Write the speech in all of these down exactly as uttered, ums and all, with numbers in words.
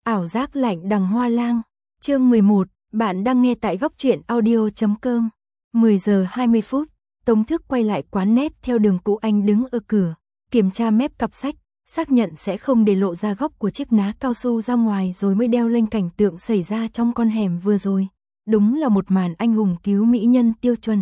Ảo giác lạnh đằng hoa lang. Chương mười một, bạn đang nghe tại góc truyện audio chấm com. mười giờ hai mươi phút, Tống Thức quay lại quán net theo đường cũ. Anh đứng ở cửa, kiểm tra mép cặp sách, xác nhận sẽ không để lộ ra góc của chiếc ná cao su ra ngoài rồi mới đeo lên. Cảnh tượng xảy ra trong con hẻm vừa rồi, đúng là một màn anh hùng cứu mỹ nhân tiêu chuẩn.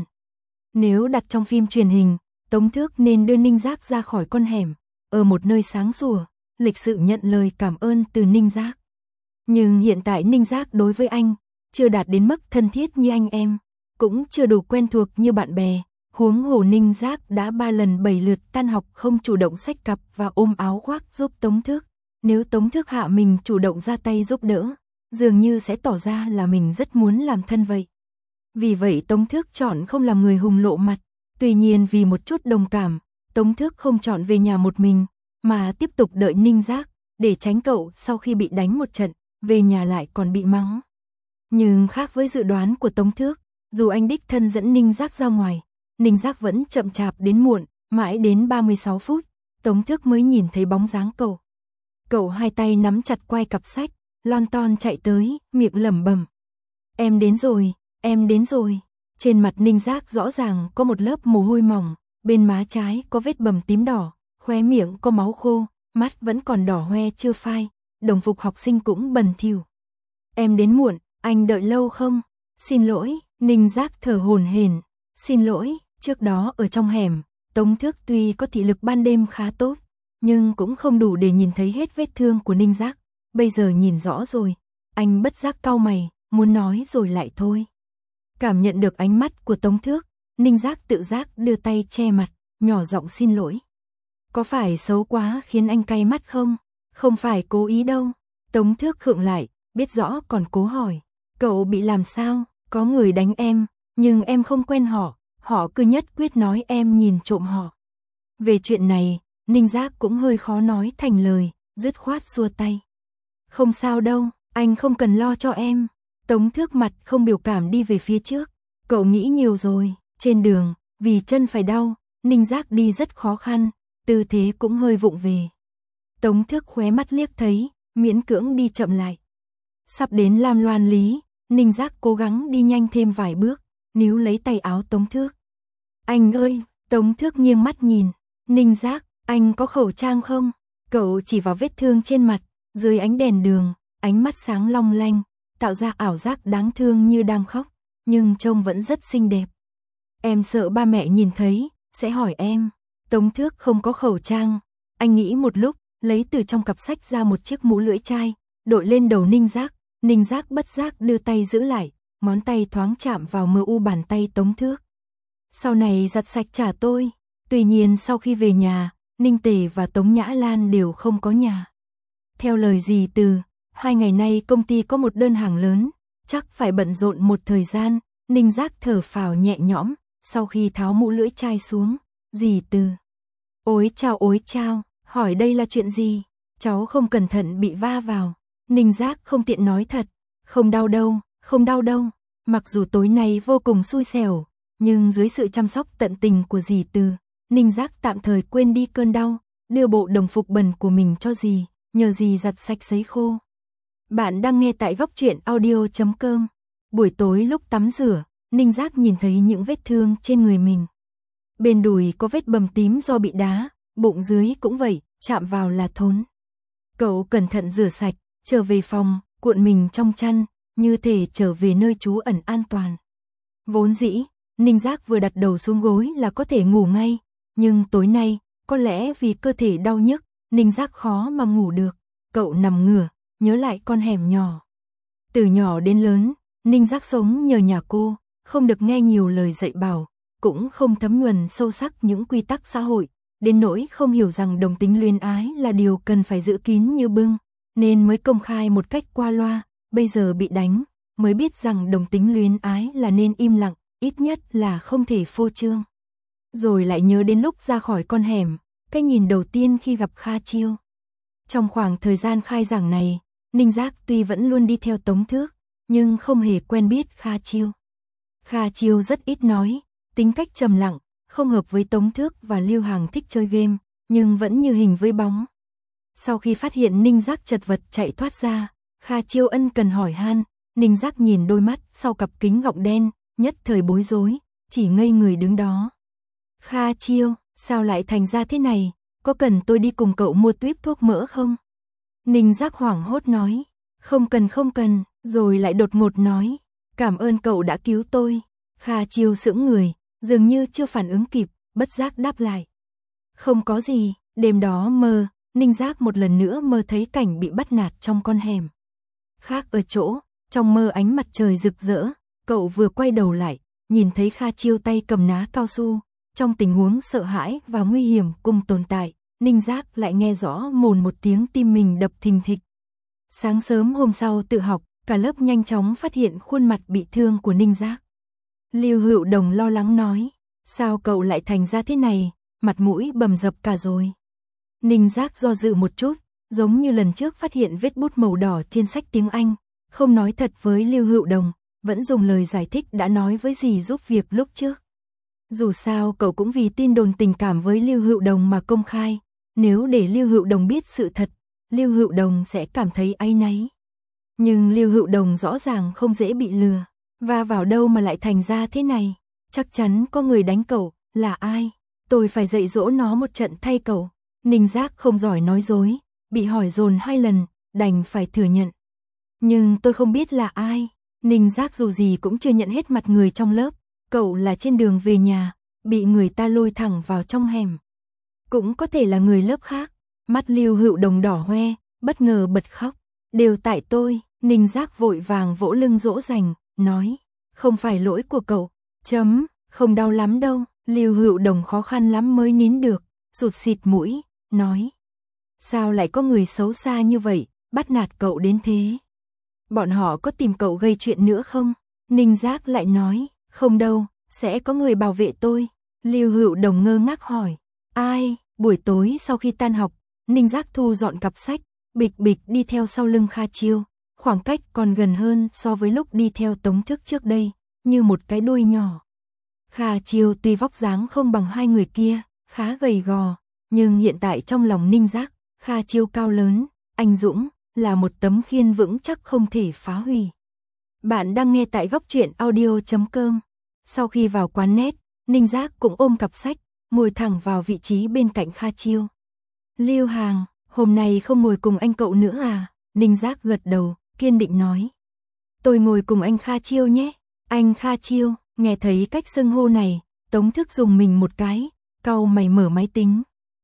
Nếu đặt trong phim truyền hình, Tống Thức nên đưa Ninh Giác ra khỏi con hẻm, ở một nơi sáng sủa, lịch sự nhận lời cảm ơn từ Ninh Giác. Nhưng hiện tại Ninh Giác đối với anh, chưa đạt đến mức thân thiết như anh em, cũng chưa đủ quen thuộc như bạn bè. Huống hồ Ninh Giác đã ba lần bảy lượt tan học không chủ động xách cặp và ôm áo khoác giúp Tống Thức. Nếu Tống Thức hạ mình chủ động ra tay giúp đỡ, dường như sẽ tỏ ra là mình rất muốn làm thân vậy. Vì vậy Tống Thức chọn không làm người hùng lộ mặt. Tuy nhiên vì một chút đồng cảm, Tống Thức không chọn về nhà một mình, mà tiếp tục đợi Ninh Giác, để tránh cậu sau khi bị đánh một trận, về nhà lại còn bị mắng. Nhưng khác với dự đoán của Tống Thức, dù anh đích thân dẫn Ninh Giác ra ngoài, Ninh Giác vẫn chậm chạp đến muộn, mãi đến ba mươi sáu phút, Tống Thức mới nhìn thấy bóng dáng cậu. Cậu hai tay nắm chặt quai cặp sách, lon ton chạy tới, miệng lẩm bẩm: "Em đến rồi, em đến rồi." Trên mặt Ninh Giác rõ ràng có một lớp mồ hôi mỏng, bên má trái có vết bầm tím đỏ, khóe miệng có máu khô, mắt vẫn còn đỏ hoe chưa phai, đồng phục học sinh cũng bẩn thỉu. "Em đến muộn, anh đợi lâu không?" "Xin lỗi." Ninh Giác thở hổn hển. "Xin lỗi." Trước đó ở trong hẻm, Tống Thức tuy có thị lực ban đêm khá tốt, nhưng cũng không đủ để nhìn thấy hết vết thương của Ninh Giác. Bây giờ nhìn rõ rồi, anh bất giác cau mày, muốn nói rồi lại thôi. Cảm nhận được ánh mắt của Tống Thức, Ninh Giác tự giác đưa tay che mặt, nhỏ giọng xin lỗi. "Có phải xấu quá khiến anh cay mắt không?" "Không phải cố ý đâu." Tống Thức khựng lại, biết rõ còn cố hỏi: "Cậu bị làm sao?" "Có người đánh em, nhưng em không quen họ, họ cứ nhất quyết nói em nhìn trộm họ." Về chuyện này, Ninh Giác cũng hơi khó nói thành lời, dứt khoát xua tay. "Không sao đâu, anh không cần lo cho em." Tống Thức mặt không biểu cảm đi về phía trước. "Cậu nghĩ nhiều rồi." Trên đường, vì chân phải đau, Ninh Giác đi rất khó khăn, tư thế cũng hơi vụng về. Tống Thức khóe mắt liếc thấy, miễn cưỡng đi chậm lại. Sắp đến Lam Loan Lý, Ninh Giác cố gắng đi nhanh thêm vài bước, níu lấy tay áo Tống Thức. "Anh ơi!" Tống Thức nghiêng mắt nhìn. "Ninh Giác, anh có khẩu trang không?" Cậu chỉ vào vết thương trên mặt, dưới ánh đèn đường, ánh mắt sáng long lanh, tạo ra ảo giác đáng thương như đang khóc, nhưng trông vẫn rất xinh đẹp. "Em sợ ba mẹ nhìn thấy, sẽ hỏi em." Tống Thức không có khẩu trang. Anh nghĩ một lúc, lấy từ trong cặp sách ra một chiếc mũ lưỡi chai, đội lên đầu Ninh Giác. Ninh Giác bất giác đưa tay giữ lại, ngón tay thoáng chạm vào mờ u bàn tay Tống Thức. "Sau này giặt sạch trả tôi." Tuy nhiên sau khi về nhà, Ninh Tề và Tống Nhã Lan đều không có nhà. Theo lời dì Từ, hai ngày nay công ty có một đơn hàng lớn, chắc phải bận rộn một thời gian. Ninh Giác thở phào nhẹ nhõm, sau khi tháo mũ lưỡi chai xuống. "Dì Từ." "Ối chao ối chao, hỏi đây là chuyện gì?" "Cháu không cẩn thận bị va vào." Ninh Giác không tiện nói thật. "Không đau đâu, không đau đâu." Mặc dù tối nay vô cùng xui xẻo, nhưng dưới sự chăm sóc tận tình của dì Từ, Ninh Giác tạm thời quên đi cơn đau, đưa bộ đồng phục bẩn của mình cho dì, nhờ dì giặt sạch sấy khô. Bạn đang nghe tại góc truyện audio chấm com. Buổi tối lúc tắm rửa, Ninh Giác nhìn thấy những vết thương trên người mình. Bên đùi có vết bầm tím do bị đá, bụng dưới cũng vậy, chạm vào là thốn. Cậu cẩn thận rửa sạch, trở về phòng, cuộn mình trong chăn, như thể trở về nơi trú ẩn an toàn. Vốn dĩ, Ninh Giác vừa đặt đầu xuống gối là có thể ngủ ngay, nhưng tối nay, có lẽ vì cơ thể đau nhức, Ninh Giác khó mà ngủ được. Cậu nằm ngửa, nhớ lại con hẻm nhỏ. Từ nhỏ đến lớn, Ninh Giác sống nhờ nhà cô, không được nghe nhiều lời dạy bảo, cũng không thấm nhuần sâu sắc những quy tắc xã hội, đến nỗi không hiểu rằng đồng tính luyến ái là điều cần phải giữ kín như bưng, nên mới công khai một cách qua loa. Bây giờ bị đánh, mới biết rằng đồng tính luyến ái là nên im lặng, ít nhất là không thể phô trương. Rồi lại nhớ đến lúc ra khỏi con hẻm, cái nhìn đầu tiên khi gặp Kha Chiêu. Trong khoảng thời gian khai giảng này, Ninh Giác tuy vẫn luôn đi theo Tống Thức, nhưng không hề quen biết Kha Chiêu. Kha Chiêu rất ít nói, tính cách trầm lặng, không hợp với Tống Thức và Lưu Hằng thích chơi game, nhưng vẫn như hình với bóng. Sau khi phát hiện Ninh Giác chật vật chạy thoát ra, Kha Chiêu ân cần hỏi han, Ninh Giác nhìn đôi mắt sau cặp kính gọng đen, nhất thời bối rối, chỉ ngây người đứng đó. Kha Chiêu, sao lại thành ra thế này, có cần tôi đi cùng cậu mua tuýp thuốc mỡ không? Ninh Giác hoảng hốt nói, không cần không cần, rồi lại đột ngột nói, cảm ơn cậu đã cứu tôi. Kha Chiêu sững người, dường như chưa phản ứng kịp, bất giác đáp lại. Không có gì, đêm đó mơ, Ninh Giác một lần nữa mơ thấy cảnh bị bắt nạt trong con hẻm. Khác ở chỗ, trong mơ ánh mặt trời rực rỡ, cậu vừa quay đầu lại, nhìn thấy Kha Chiêu tay cầm ná cao su, trong tình huống sợ hãi và nguy hiểm cùng tồn tại, Ninh Giác lại nghe rõ mồn một tiếng tim mình đập thình thịch. Sáng sớm hôm sau tự học, cả lớp nhanh chóng phát hiện khuôn mặt bị thương của Ninh Giác. Lưu Hữu Đồng lo lắng nói, sao cậu lại thành ra thế này, mặt mũi bầm dập cả rồi. Ninh Giác do dự một chút, giống như lần trước phát hiện vết bút màu đỏ trên sách tiếng Anh, không nói thật với Lưu Hữu Đồng, vẫn dùng lời giải thích đã nói với dì giúp việc lúc trước. Dù sao cậu cũng vì tin đồn tình cảm với Lưu Hữu Đồng mà công khai, nếu để Lưu Hữu Đồng biết sự thật, Lưu Hữu Đồng sẽ cảm thấy áy náy. Nhưng Lưu Hữu Đồng rõ ràng không dễ bị lừa, và vào đâu mà lại thành ra thế này, chắc chắn có người đánh cậu, là ai? Tôi phải dạy dỗ nó một trận thay cậu. Ninh Giác không giỏi nói dối, bị hỏi dồn hai lần, đành phải thừa nhận. Nhưng tôi không biết là ai. Ninh Giác dù gì cũng chưa nhận hết mặt người trong lớp, cậu là trên đường về nhà, bị người ta lôi thẳng vào trong hẻm. Cũng có thể là người lớp khác. Mắt Lưu Hữu Đồng đỏ hoe, bất ngờ bật khóc. Đều tại tôi. Ninh Giác vội vàng vỗ lưng dỗ dành, nói, không phải lỗi của cậu. Chấm, không đau lắm đâu. Lưu Hữu Đồng khó khăn lắm mới nín được, rụt xịt mũi, nói, sao lại có người xấu xa như vậy, bắt nạt cậu đến thế? Bọn họ có tìm cậu gây chuyện nữa không? Ninh Giác lại nói, không đâu, sẽ có người bảo vệ tôi. Lưu Hữu Đồng ngơ ngác hỏi, ai? Buổi tối sau khi tan học, Ninh Giác thu dọn cặp sách, bịch bịch đi theo sau lưng Kha Chiêu, khoảng cách còn gần hơn so với lúc đi theo Tống Thức trước đây, như một cái đuôi nhỏ. Kha Chiêu tuy vóc dáng không bằng hai người kia, khá gầy gò, nhưng hiện tại trong lòng Ninh Giác, Kha Chiêu cao lớn, anh dũng, là một tấm khiên vững chắc không thể phá hủy. Bạn đang nghe tại góc truyện audio chấm com. Sau khi vào quán net, Ninh Giác cũng ôm cặp sách, ngồi thẳng vào vị trí bên cạnh Kha Chiêu. Lưu Hàng, hôm nay không ngồi cùng anh cậu nữa à? Ninh Giác gật đầu, kiên định nói. Tôi ngồi cùng anh Kha Chiêu nhé. Anh Kha Chiêu. Nghe thấy cách xưng hô này, Tống Thức dùng mình một cái, cau mày mở máy tính.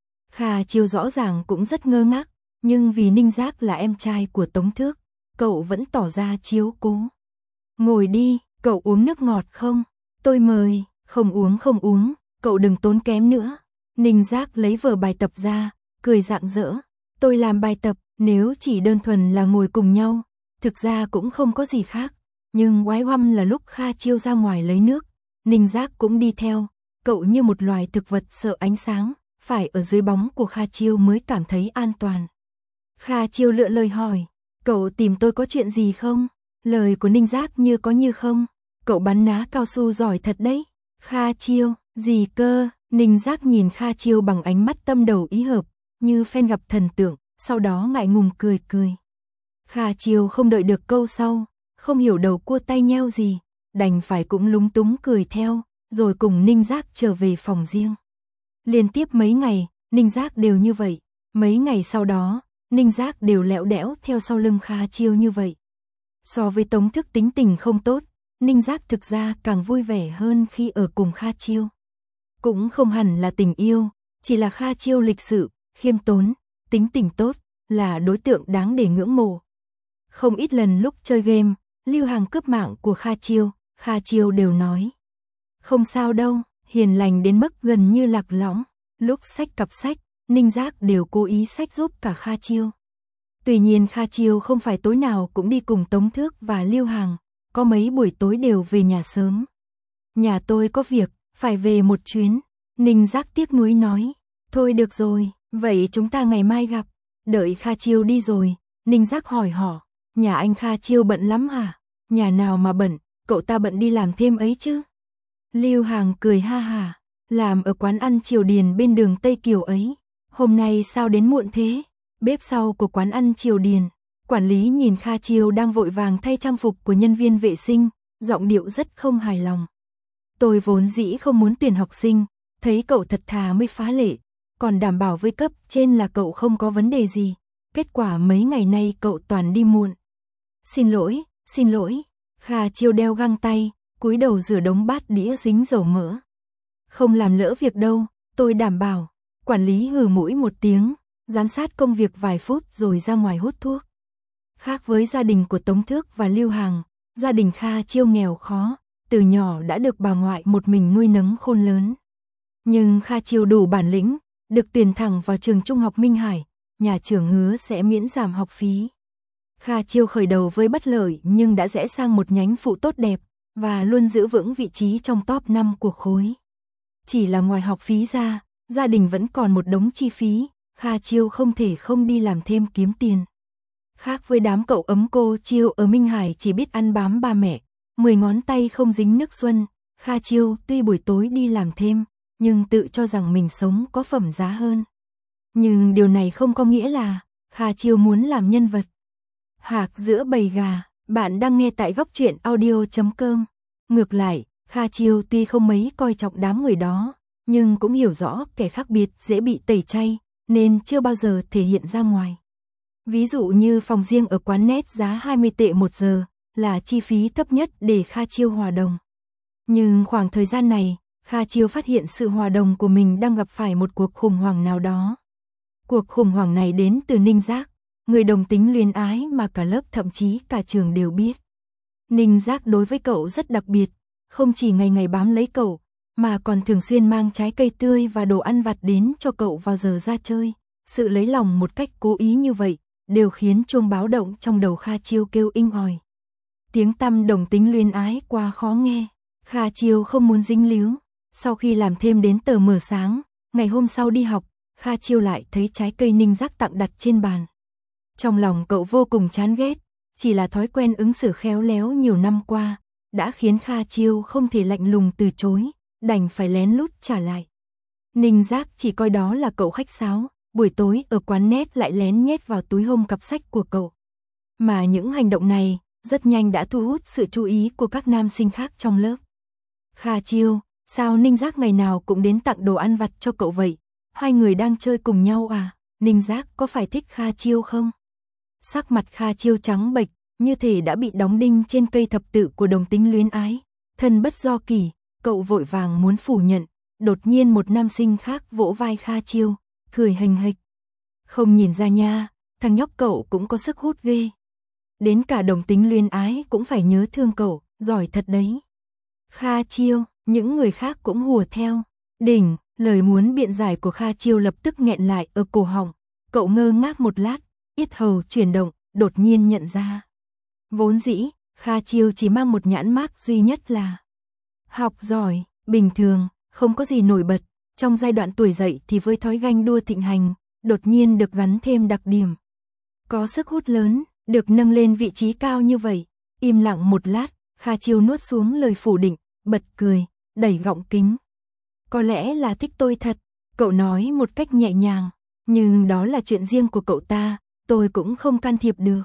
Kha Chiêu rõ ràng cũng rất ngơ ngác, nhưng vì Ninh Giác là em trai của Tống Thức, cậu vẫn tỏ ra chiếu cố. Ngồi đi, cậu uống nước ngọt không? Tôi mời, không uống không uống, cậu đừng tốn kém nữa. Ninh Giác lấy vở bài tập ra, cười rạng rỡ. Tôi làm bài tập, nếu chỉ đơn thuần là ngồi cùng nhau, thực ra cũng không có gì khác. Nhưng quái hoăm là lúc Kha Chiêu ra ngoài lấy nước, Ninh Giác cũng đi theo, cậu như một loài thực vật sợ ánh sáng, phải ở dưới bóng của Kha Chiêu mới cảm thấy an toàn. Kha Chiêu lựa lời hỏi, cậu tìm tôi có chuyện gì không? Lời của Ninh Giác như có như không, cậu bắn ná cao su giỏi thật đấy. Kha Chiêu, gì cơ? Ninh Giác nhìn Kha Chiêu bằng ánh mắt tâm đầu ý hợp, như fan gặp thần tượng, sau đó ngại ngùng cười cười. Kha Chiêu không đợi được câu sau, không hiểu đầu cua tay nheo gì, đành phải cũng lúng túng cười theo, rồi cùng Ninh Giác trở về phòng riêng. Liên tiếp mấy ngày, Ninh Giác đều như vậy, mấy ngày sau đó, Ninh Giác đều lẹo đẽo theo sau lưng Kha Chiêu như vậy. So với Tống Thức tính tình không tốt, Ninh Giác thực ra càng vui vẻ hơn khi ở cùng Kha Chiêu. Cũng không hẳn là tình yêu, chỉ là Kha Chiêu lịch sự, khiêm tốn, tính tình tốt, là đối tượng đáng để ngưỡng mộ. Không ít lần lúc chơi game, Lưu Hàng cướp mạng của Kha Chiêu, Kha Chiêu đều nói. Không sao đâu, hiền lành đến mức gần như lạc lõng. Lúc xách cặp sách, Ninh Giác đều cố ý xách giúp cả Kha Chiêu. Tuy nhiên Kha Chiêu không phải tối nào cũng đi cùng Tống Thước và Lưu Hàng, có mấy buổi tối đều về nhà sớm. Nhà tôi có việc, phải về một chuyến. Ninh Giác tiếc nuối nói. Thôi được rồi, vậy chúng ta ngày mai gặp. Đợi Kha Chiêu đi rồi, Ninh Giác hỏi họ. Nhà anh Kha Chiêu bận lắm hả? Nhà nào mà bận, cậu ta bận đi làm thêm ấy chứ. Lưu Hàng cười ha hả. Làm ở quán ăn Triều Điền bên đường Tây Kiều ấy. Hôm nay sao đến muộn thế? Bếp sau của quán ăn Triều Điền, Quản lý nhìn Kha Chiêu đang vội vàng thay trang phục của nhân viên vệ sinh, giọng điệu rất không hài lòng. Tôi vốn dĩ không muốn tuyển học sinh, thấy cậu thật thà mới phá lệ, còn đảm bảo với cấp trên là cậu không có vấn đề gì. Kết quả mấy ngày nay cậu toàn đi muộn. Xin lỗi, xin lỗi. Kha Chiêu đeo găng tay, cúi đầu rửa đống bát đĩa dính dầu mỡ. Không làm lỡ việc đâu, tôi đảm bảo. Quản lý hừ mũi một tiếng, giám sát công việc vài phút rồi ra ngoài hút thuốc. Khác với gia đình của Tống Thước và Lưu Hằng, gia đình Kha Chiêu nghèo khó, từ nhỏ đã được bà ngoại một mình nuôi nấng khôn lớn. Nhưng Kha Chiêu đủ bản lĩnh, được tuyển thẳng vào trường trung học Minh Hải, nhà trường hứa sẽ miễn giảm học phí. Kha Chiêu khởi đầu với bất lợi nhưng đã rẽ sang một nhánh phụ tốt đẹp, và luôn giữ vững vị trí trong top năm của khối. Chỉ là ngoài học phí ra, gia đình vẫn còn một đống chi phí, Kha Chiêu không thể không đi làm thêm kiếm tiền. Khác với đám cậu ấm cô Chiêu ở Minh Hải chỉ biết ăn bám ba mẹ, mười ngón tay không dính nước xuân, Kha Chiêu tuy buổi tối đi làm thêm, nhưng tự cho rằng mình sống có phẩm giá hơn. Nhưng điều này không có nghĩa là Kha Chiêu muốn làm nhân vật. Hạc giữa bầy gà, bạn đang nghe tại góc truyện audio chấm com. Ngược lại, Kha Chiêu tuy không mấy coi trọng đám người đó, nhưng cũng hiểu rõ kẻ khác biệt dễ bị tẩy chay, nên chưa bao giờ thể hiện ra ngoài. Ví dụ như phòng riêng ở quán net giá hai mươi tệ một giờ, là chi phí thấp nhất để Kha Chiêu hòa đồng. Nhưng khoảng thời gian này, Kha Chiêu phát hiện sự hòa đồng của mình đang gặp phải một cuộc khủng hoảng nào đó. Cuộc khủng hoảng này đến từ Ninh Giác, người đồng tính luyến ái mà cả lớp thậm chí cả trường đều biết. Ninh Giác đối với cậu rất đặc biệt, không chỉ ngày ngày bám lấy cậu, mà còn thường xuyên mang trái cây tươi và đồ ăn vặt đến cho cậu vào giờ ra chơi. Sự lấy lòng một cách cố ý như vậy, đều khiến chuông báo động trong đầu Kha Chiêu kêu inh ỏi. Tiếng tăm đồng tính luyến ái quá khó nghe, Kha Chiêu không muốn dính líu. Sau khi làm thêm đến tờ mờ sáng, ngày hôm sau đi học, Kha Chiêu lại thấy trái cây Ninh Giác tặng đặt trên bàn. Trong lòng cậu vô cùng chán ghét, chỉ là thói quen ứng xử khéo léo nhiều năm qua, đã khiến Kha Chiêu không thể lạnh lùng từ chối, đành phải lén lút trả lại. Ninh Giác chỉ coi đó là cậu khách sáo, buổi tối ở quán net lại lén nhét vào túi hông cặp sách của cậu. Mà những hành động này, rất nhanh đã thu hút sự chú ý của các nam sinh khác trong lớp. Kha Chiêu, sao Ninh Giác ngày nào cũng đến tặng đồ ăn vặt cho cậu vậy? Hai người đang chơi cùng nhau à? Ninh Giác có phải thích Kha Chiêu không? Sắc mặt Kha Chiêu trắng bệch, như thể đã bị đóng đinh trên cây thập tự của đồng tính luyến ái. Thân bất do kỷ, cậu vội vàng muốn phủ nhận, đột nhiên một nam sinh khác vỗ vai Kha Chiêu, cười hình hịch. Không nhìn ra nha, thằng nhóc cậu cũng có sức hút ghê. Đến cả đồng tính luyến ái cũng phải nhớ thương cậu, giỏi thật đấy. Kha Chiêu, những người khác cũng hùa theo. Đỉnh, lời muốn biện giải của Kha Chiêu lập tức nghẹn lại ở cổ họng. Cậu ngơ ngác một lát, yết hầu chuyển động, đột nhiên nhận ra. Vốn dĩ, Kha Chiêu chỉ mang một nhãn mác duy nhất là học giỏi, bình thường, không có gì nổi bật. Trong giai đoạn tuổi dậy thì với thói ganh đua thịnh hành, đột nhiên được gắn thêm đặc điểm. Có sức hút lớn, được nâng lên vị trí cao như vậy. Im lặng một lát, Kha Chiêu nuốt xuống lời phủ định, bật cười, đẩy gọng kính. Có lẽ là thích tôi thật, cậu nói một cách nhẹ nhàng, nhưng đó là chuyện riêng của cậu ta, tôi cũng không can thiệp được.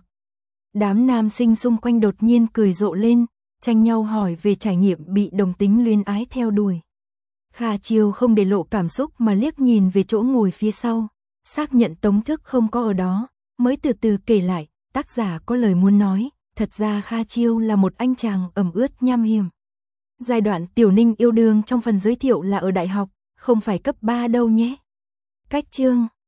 Đám nam sinh xung quanh đột nhiên cười rộ lên, tranh nhau hỏi về trải nghiệm bị đồng tính luyến ái theo đuổi. Kha Chiêu không để lộ cảm xúc mà liếc nhìn về chỗ ngồi phía sau, xác nhận Tống Thức không có ở đó, mới từ từ kể lại, tác giả có lời muốn nói, thật ra Kha Chiêu là một anh chàng ẩm ướt nham hiểm. Giai đoạn Tiểu Ninh yêu đương trong phần giới thiệu là ở đại học, không phải cấp ba đâu nhé. Cách chương